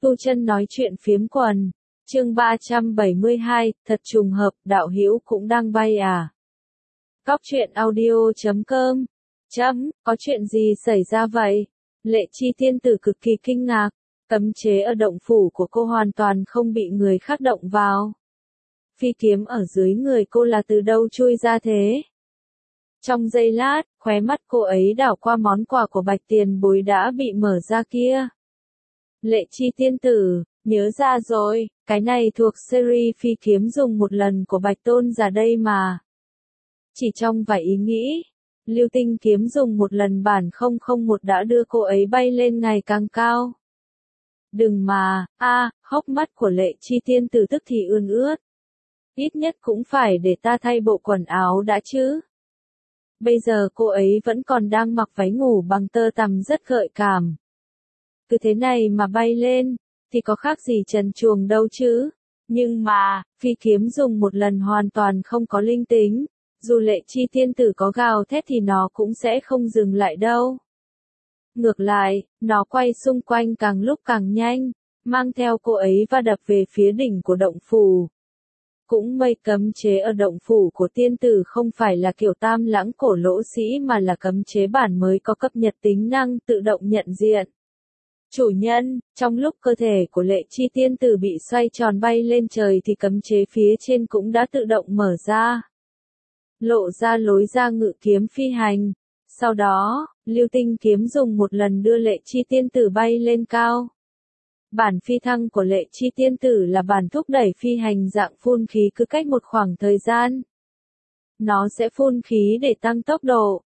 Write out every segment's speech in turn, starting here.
Tu Chân nói chuyện phiếm quần. Chương 372, thật trùng hợp, đạo hữu cũng đang bay à? Cóc truyện audio.com. Có chuyện gì xảy ra vậy? Lệ Chi tiên tử cực kỳ kinh ngạc, cấm chế ở động phủ của cô hoàn toàn không bị người khác động vào. Phi kiếm ở dưới người cô là từ đâu chui ra thế? Trong giây lát, khóe mắt cô ấy đảo qua món quà của Bạch Tiền Bối đã bị mở ra kia. Lệ Chi tiên tử, nhớ ra rồi, cái này thuộc series phi kiếm dùng một lần của Bạch Tôn giả đây mà. Chỉ trong vài ý nghĩ, lưu tinh kiếm dùng một lần bản 001 đã đưa cô ấy bay lên ngày càng cao. Đừng mà, hốc mắt của Lệ Chi tiên tử tức thì ươn ướt. Ít nhất cũng phải để ta thay bộ quần áo đã chứ. Bây giờ cô ấy vẫn còn đang mặc váy ngủ bằng tơ tằm rất gợi cảm. Cứ thế này mà bay lên, thì có khác gì trần truồng đâu chứ. Nhưng mà, phi kiếm dùng một lần hoàn toàn không có linh tính. Dù Lệ Chi tiên tử có gào thét thì nó cũng sẽ không dừng lại đâu. Ngược lại, nó quay xung quanh càng lúc càng nhanh, mang theo cô ấy và đập về phía đỉnh của động phủ. Cũng may cấm chế ở động phủ của tiên tử không phải là kiểu tam lãng cổ lỗ sĩ mà là cấm chế bản mới có cập nhật tính năng tự động nhận diện. Chủ nhân, trong lúc cơ thể của Lệ Chi tiên tử bị xoay tròn bay lên trời thì cấm chế phía trên cũng đã tự động mở ra. Lộ ra lối ra ngự kiếm phi hành. Sau đó, lưu tinh kiếm dùng một lần đưa Lệ Chi tiên tử bay lên cao. Bản phi thăng của Lệ Chi tiên tử là bản thúc đẩy phi hành dạng phun khí cứ cách một khoảng thời gian. Nó sẽ phun khí để tăng tốc độ.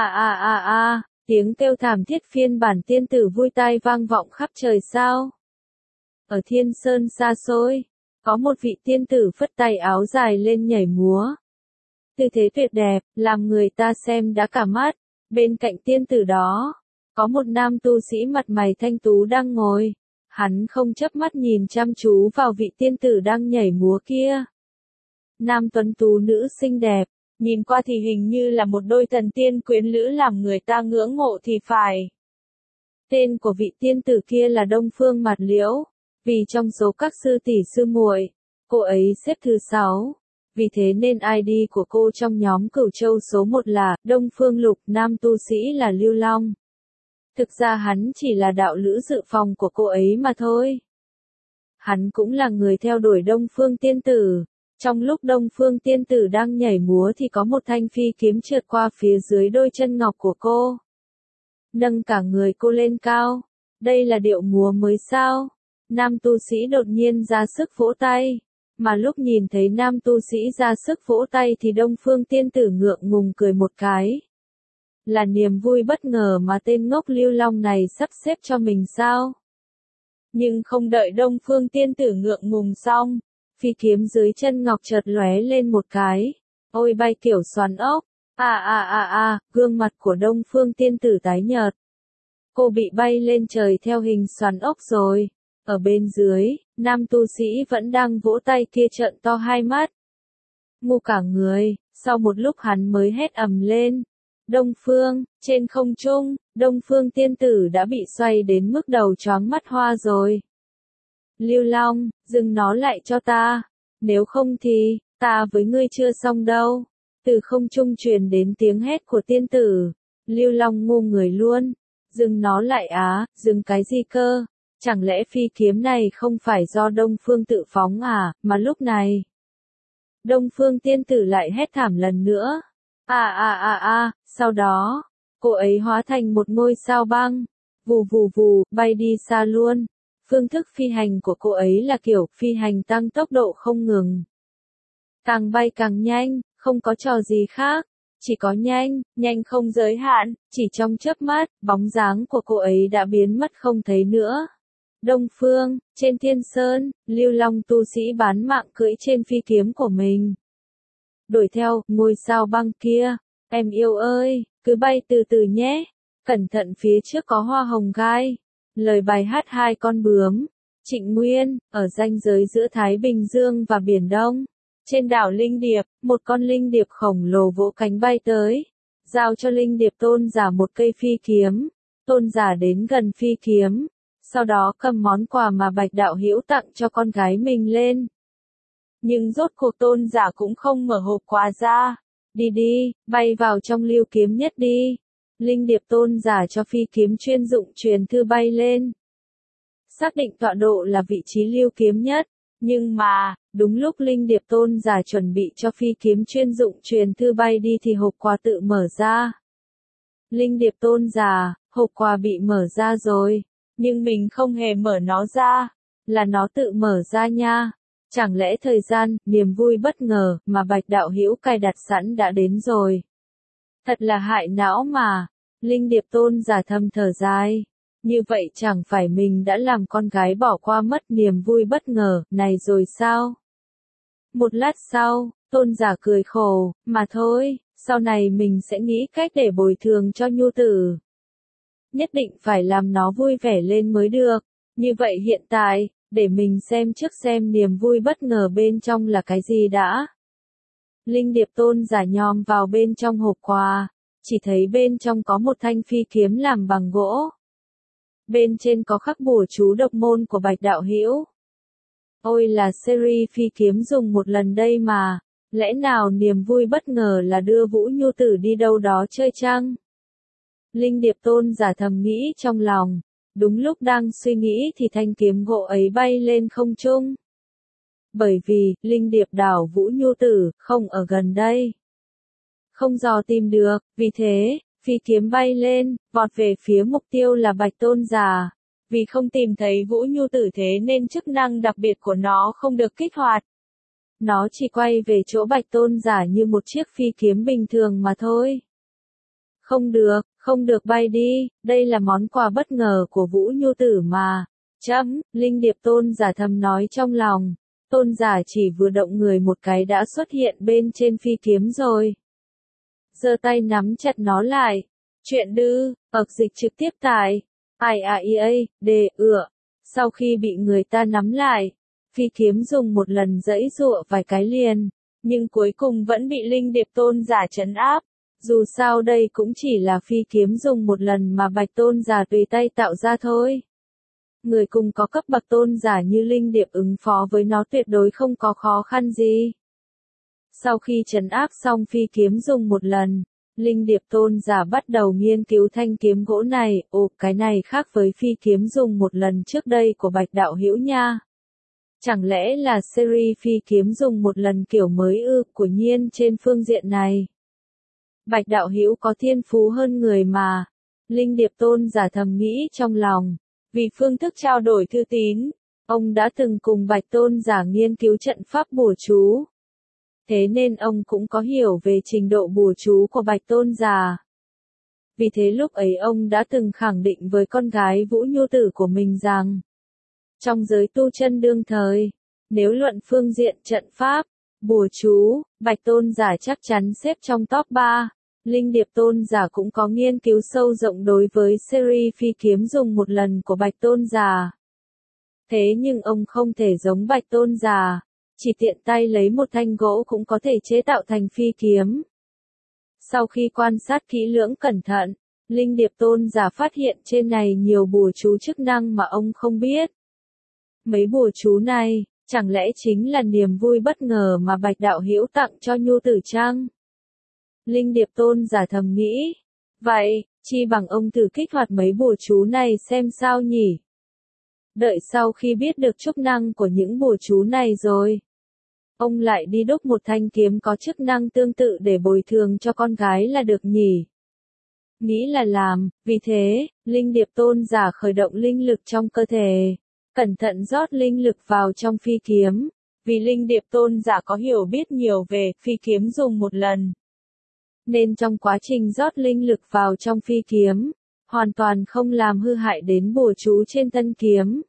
Tiếng kêu thảm thiết phiên bản tiên tử vui tai vang vọng khắp trời sao. Ở Thiên Sơn xa xôi, có một vị tiên tử phất tay áo dài lên nhảy múa. Tư thế tuyệt đẹp, làm người ta xem đã cả mắt. Bên cạnh tiên tử đó, có một nam tu sĩ mặt mày thanh tú đang ngồi. Hắn không chớp mắt nhìn chăm chú vào vị tiên tử đang nhảy múa kia. Nam tuấn tú nữ xinh đẹp, nhìn qua thì hình như là một đôi thần tiên quyến lữ làm người ta ngưỡng mộ thì phải. Tên của vị tiên tử kia là Đông Phương Mạt Liễu, vì trong số các sư tỷ sư muội, cô ấy xếp thứ 6. Vì thế nên ID của cô trong nhóm Cửu Châu số 1 là Đông Phương Lục, nam tu sĩ là Lưu Long. Thực ra hắn chỉ là đạo lữ dự phòng của cô ấy mà thôi. Hắn cũng là người theo đuổi Đông Phương tiên tử. Trong lúc Đông Phương tiên tử đang nhảy múa thì có một thanh phi kiếm trượt qua phía dưới đôi chân ngọc của cô. Nâng cả người cô lên cao. Đây là điệu múa mới sao? Nam tu sĩ đột nhiên ra sức vỗ tay. Mà lúc nhìn thấy nam tu sĩ ra sức vỗ tay thì Đông Phương tiên tử ngượng ngùng cười một cái. Là niềm vui bất ngờ mà tên ngốc Lưu Long này sắp xếp cho mình sao? Nhưng không đợi Đông Phương tiên tử ngượng ngùng xong, phi kiếm dưới chân ngọc chợt lóe lên một cái. Ôi bay kiểu xoắn ốc. Gương mặt của Đông Phương tiên tử tái nhợt. Cô bị bay lên trời theo hình xoắn ốc rồi. Ở bên dưới, nam tu sĩ vẫn đang vỗ tay kia trợn to hai mắt. Ngu cả người, sau một lúc hắn mới hét ầm lên. Đông Phương, trên không trung, Đông Phương tiên tử đã bị xoay đến mức đầu choáng mắt hoa rồi. Lưu Long, dừng nó lại cho ta. Nếu không thì, ta với ngươi chưa xong đâu. Từ không trung truyền đến tiếng hét của tiên tử. Lưu Long ngu người luôn. Dừng nó lại dừng cái gì cơ? Chẳng lẽ phi kiếm này không phải do Đông Phương tự phóng à, mà lúc này. Đông Phương tiên tử lại hét thảm lần nữa. Sau đó, cô ấy hóa thành một ngôi sao băng. Vù vù vù, bay đi xa luôn. Phương thức phi hành của cô ấy là kiểu phi hành tăng tốc độ không ngừng. Càng bay càng nhanh, không có trò gì khác. Chỉ có nhanh, nhanh không giới hạn, chỉ trong chớp mắt, bóng dáng của cô ấy đã biến mất không thấy nữa. Đông Phương, trên Thiên Sơn, Lưu Long tu sĩ bán mạng cưỡi trên phi kiếm của mình. Đuổi theo, ngôi sao băng kia, em yêu ơi, cứ bay từ từ nhé, cẩn thận phía trước có hoa hồng gai. Lời bài hát Hai con bướm, Trịnh Nguyên, ở ranh giới giữa Thái Bình Dương và Biển Đông. Trên đảo Linh Điệp, một con linh điệp khổng lồ vỗ cánh bay tới, giao cho linh điệp tôn giả một cây phi kiếm. Tôn giả đến gần phi kiếm, sau đó cầm món quà mà Bạch Đạo Hữu tặng cho con gái mình lên. Nhưng rốt cuộc Tôn giả cũng không mở hộp quà ra. Đi đi, bay vào trong Lưu Kiếm Nhất đi. Linh điệp Tôn giả cho phi kiếm chuyên dụng truyền thư bay lên. Xác định tọa độ là vị trí Lưu Kiếm Nhất. Nhưng mà, đúng lúc Linh điệp Tôn giả chuẩn bị cho phi kiếm chuyên dụng truyền thư bay đi thì hộp quà tự mở ra. Linh điệp Tôn giả, hộp quà bị mở ra rồi. Nhưng mình không hề mở nó ra. Là nó tự mở ra nha. Chẳng lẽ thời gian, niềm vui bất ngờ mà Bạch Đạo Hữu cài đặt sẵn đã đến rồi. Thật là hại não mà. Linh điệp Tôn giả thầm thở dài. Như vậy chẳng phải mình đã làm con gái bỏ qua mất niềm vui bất ngờ này rồi sao? Một lát sau, Tôn giả cười khổ, mà thôi, sau này mình sẽ nghĩ cách để bồi thường cho nhu tử. Nhất định phải làm nó vui vẻ lên mới được. Như vậy hiện tại, để mình xem trước xem niềm vui bất ngờ bên trong là cái gì đã. Linh điệp Tôn giả nhòm vào bên trong hộp quà, chỉ thấy bên trong có một thanh phi kiếm làm bằng gỗ. Bên trên có khắc bùa chú độc môn của Bạch Đạo Hữu. Ôi là series phi kiếm dùng một lần đây mà, lẽ nào niềm vui bất ngờ là đưa Vũ Nhu Tử đi đâu đó chơi chăng? Linh điệp Tôn giả thầm nghĩ trong lòng. Đúng lúc đang suy nghĩ thì thanh kiếm gỗ ấy bay lên không trung. Bởi vì, Linh điệp đảo Vũ Nhu Tử, không ở gần đây. Không dò tìm được, vì thế, phi kiếm bay lên, vọt về phía mục tiêu là Bạch Tôn giả. Vì không tìm thấy Vũ Nhu Tử thế nên chức năng đặc biệt của nó không được kích hoạt. Nó chỉ quay về chỗ Bạch Tôn giả như một chiếc phi kiếm bình thường mà thôi. Không được bay đi, đây là món quà bất ngờ của Vũ Nhu Tử mà. Linh điệp Tôn giả thầm nói trong lòng. Tôn giả chỉ vừa động người một cái đã xuất hiện bên trên phi kiếm rồi. Giơ tay nắm chặt nó lại. Chuyện đư, dịch trực tiếp tại IAEA, sau khi bị người ta nắm lại, phi kiếm dùng một lần giãy giụa vài cái liền, nhưng cuối cùng vẫn bị Linh điệp Tôn giả trấn áp. Dù sao đây cũng chỉ là phi kiếm dùng một lần mà Bạch Tôn giả tùy tay tạo ra thôi. Người cùng có cấp bậc tôn giả như Linh điệp ứng phó với nó tuyệt đối không có khó khăn gì. Sau khi trấn áp xong phi kiếm dùng một lần, Linh điệp Tôn giả bắt đầu nghiên cứu thanh kiếm gỗ này. Cái này khác với phi kiếm dùng một lần trước đây của Bạch Đạo Hữu nha. Chẳng lẽ là series phi kiếm dùng một lần kiểu mới của nhiên trên phương diện này. Bạch Đạo Hữu có thiên phú hơn người mà. Linh điệp Tôn giả thầm nghĩ trong lòng. Vì phương thức trao đổi thư tín, ông đã từng cùng Bạch Tôn giả nghiên cứu trận pháp bùa chú. Thế nên ông cũng có hiểu về trình độ bùa chú của Bạch Tôn giả. Vì thế lúc ấy ông đã từng khẳng định với con gái Vũ Nhu Tử của mình rằng, trong giới tu chân đương thời, nếu luận phương diện trận pháp, bùa chú, Bạch Tôn giả chắc chắn xếp trong top 3. Linh điệp Tôn giả cũng có nghiên cứu sâu rộng đối với series phi kiếm dùng một lần của Bạch Tôn giả. Thế nhưng ông không thể giống Bạch Tôn giả, chỉ tiện tay lấy một thanh gỗ cũng có thể chế tạo thành phi kiếm. Sau khi quan sát kỹ lưỡng cẩn thận, Linh điệp Tôn giả phát hiện trên này nhiều bùa chú chức năng mà ông không biết. Mấy bùa chú này, chẳng lẽ chính là niềm vui bất ngờ mà Bạch Đạo Hữu tặng cho Nhu Tử chăng? Linh điệp Tôn giả thầm nghĩ. Vậy, chi bằng ông thử kích hoạt mấy bùa chú này xem sao nhỉ? Đợi sau khi biết được chức năng của những bùa chú này rồi, ông lại đi đúc một thanh kiếm có chức năng tương tự để bồi thường cho con gái là được nhỉ? Nghĩ là làm, vì thế, Linh điệp Tôn giả khởi động linh lực trong cơ thể, cẩn thận rót linh lực vào trong phi kiếm, vì Linh điệp Tôn giả có hiểu biết nhiều về phi kiếm dùng một lần. Nên trong quá trình rót linh lực vào trong phi kiếm, hoàn toàn không làm hư hại đến bùa chú trên thân kiếm.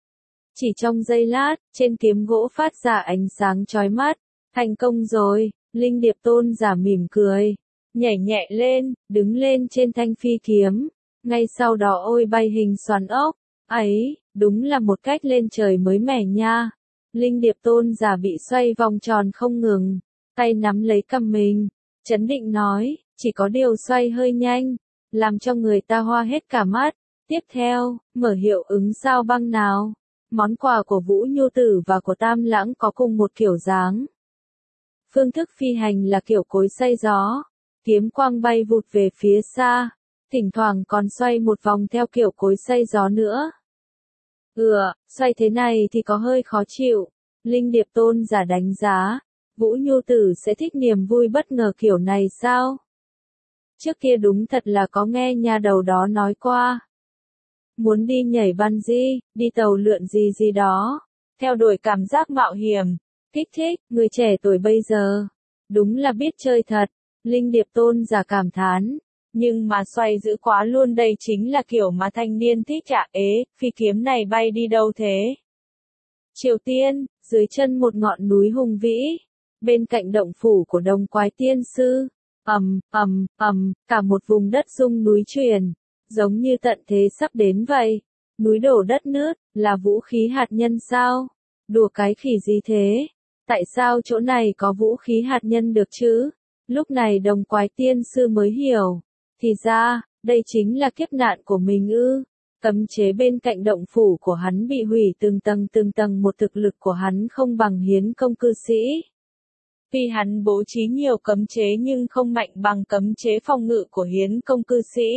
Chỉ trong giây lát, trên kiếm gỗ phát ra ánh sáng chói mắt. Thành công rồi, Linh điệp Tôn giả mỉm cười, nhảy nhẹ lên, đứng lên trên thanh phi kiếm. Ngay sau đó bay hình xoắn ốc. Ấy, đúng là một cách lên trời mới mẻ nha. Linh điệp Tôn giả bị xoay vòng tròn không ngừng, tay nắm lấy cằm mình, trấn định nói, chỉ có điều xoay hơi nhanh, làm cho người ta hoa hết cả mắt. Tiếp theo, mở hiệu ứng sao băng nào. Món quà của Vũ Nhu Tử và của Tam Lãng có cùng một kiểu dáng. Phương thức phi hành là kiểu cối xay gió. Kiếm quang bay vụt về phía xa. Thỉnh thoảng còn xoay một vòng theo kiểu cối xay gió nữa. Xoay thế này thì có hơi khó chịu. Linh Điệp Tôn giả đánh giá. Vũ Nhu Tử sẽ thích niềm vui bất ngờ kiểu này sao? Trước kia đúng thật là có nghe nhà đầu đó nói qua. Muốn đi nhảy bungee, đi tàu lượn gì gì đó. Theo đuổi cảm giác mạo hiểm. Kích thích, người trẻ tuổi bây giờ. Đúng là biết chơi thật. Linh Điệp Tôn giả cảm thán. Nhưng mà xoay dữ quá luôn, đây chính là kiểu mà thanh niên thích ạ. Phi kiếm này bay đi đâu thế? Triều Tiên, dưới chân một ngọn núi hùng vĩ. Bên cạnh động phủ của Đồng Quái Tiên Sư. Cả một vùng đất rung núi chuyển. Giống như tận thế sắp đến vậy. Núi đổ đất nứt, là vũ khí hạt nhân sao? Đùa cái khỉ gì thế? Tại sao chỗ này có vũ khí hạt nhân được chứ? Lúc này Đồng Quái Tiên Sư mới hiểu. Thì ra, đây chính là kiếp nạn của mình ư. Cấm chế bên cạnh động phủ của hắn bị hủy từng tầng một, thực lực của hắn không bằng Hiến Công cư sĩ. Tuy hắn bố trí nhiều cấm chế nhưng không mạnh bằng cấm chế phòng ngự của Hiến Công cư sĩ.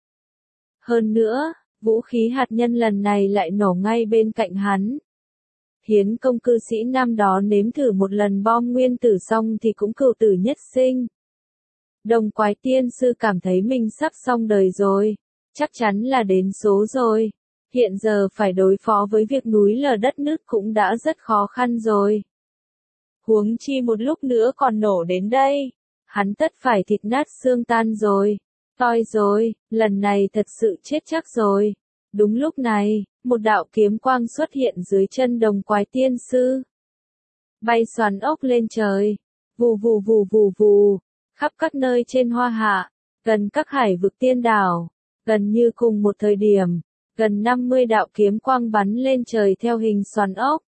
Hơn nữa, vũ khí hạt nhân lần này lại nổ ngay bên cạnh hắn. Hiến Công cư sĩ năm đó nếm thử một lần bom nguyên tử xong thì cũng cựu tử nhất sinh. Đồng Quái Tiên Sư cảm thấy mình sắp xong đời rồi. Chắc chắn là đến số rồi. Hiện giờ phải đối phó với việc núi lở đất nứt cũng đã rất khó khăn rồi. Huống chi một lúc nữa còn nổ đến đây. Hắn tất phải thịt nát xương tan rồi. Toi rồi, lần này thật sự chết chắc rồi. Đúng lúc này, một đạo kiếm quang xuất hiện dưới chân Đồng Quái Tiên Sư. Bay xoắn ốc lên trời. Vù vù vù vù vù. Khắp các nơi trên Hoa Hạ, gần các hải vực tiên đảo, gần như cùng một thời điểm, gần 50 đạo kiếm quang bắn lên trời theo hình xoắn ốc.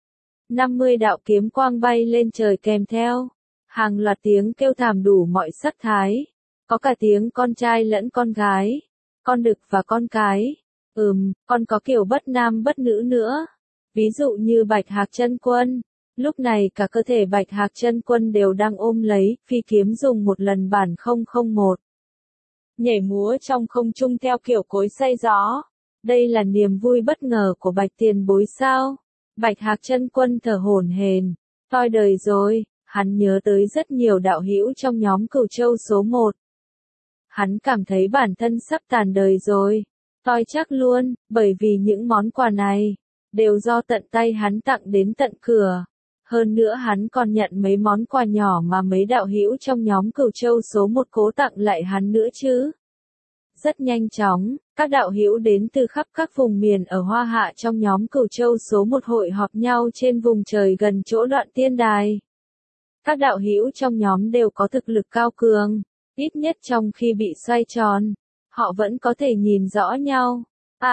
50 đạo kiếm quang bay lên trời kèm theo hàng loạt tiếng kêu thảm đủ mọi sắc thái, có cả tiếng con trai lẫn con gái, con đực và con cái, còn có kiểu bất nam bất nữ nữa. Ví dụ như Bạch Hạc Chân Quân. Lúc này cả cơ thể Bạch Hạc Chân Quân đều đang ôm lấy phi kiếm dùng một lần bản 001. Nhảy múa trong không trung theo kiểu cối xay gió. Đây là niềm vui bất ngờ của Bạch Tiền Bối sao? Bạch Hạc Chân Quân thở hổn hển. Toi đời rồi, hắn nhớ tới rất nhiều đạo hữu trong nhóm Cửu Châu số 1. Hắn cảm thấy bản thân sắp tàn đời rồi. Toi chắc luôn, bởi vì những món quà này đều do tận tay hắn tặng đến tận cửa. Hơn nữa hắn còn nhận mấy món quà nhỏ mà mấy đạo hữu trong nhóm Cửu Châu số 1 cố tặng lại hắn nữa chứ. Rất nhanh chóng, các đạo hữu đến từ khắp các vùng miền ở Hoa Hạ trong nhóm Cửu Châu số 1 hội họp nhau trên vùng trời gần chỗ Đoạn Tiên Đài. Các đạo hữu trong nhóm đều có thực lực cao cường, ít nhất trong khi bị xoay tròn, họ vẫn có thể nhìn rõ nhau.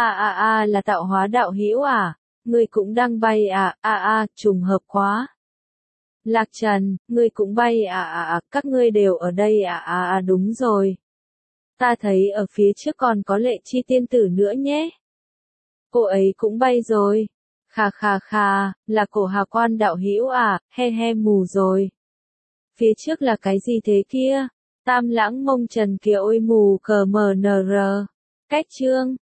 Là tạo hóa đạo hữu à? Ngươi cũng đang bay à? Trùng hợp quá. Lạc Trần, ngươi cũng bay các ngươi đều ở đây đúng rồi. Ta thấy ở phía trước còn có Lệ Chi tiên tử nữa nhé. Cô ấy cũng bay rồi. Khà, là Cổ Hà Quan đạo hữu à, he mù rồi. Phía trước là cái gì thế kia? Tam Lãng Mông Trần kìa, ôi mù cờ mờ nờ rờ. Cách chương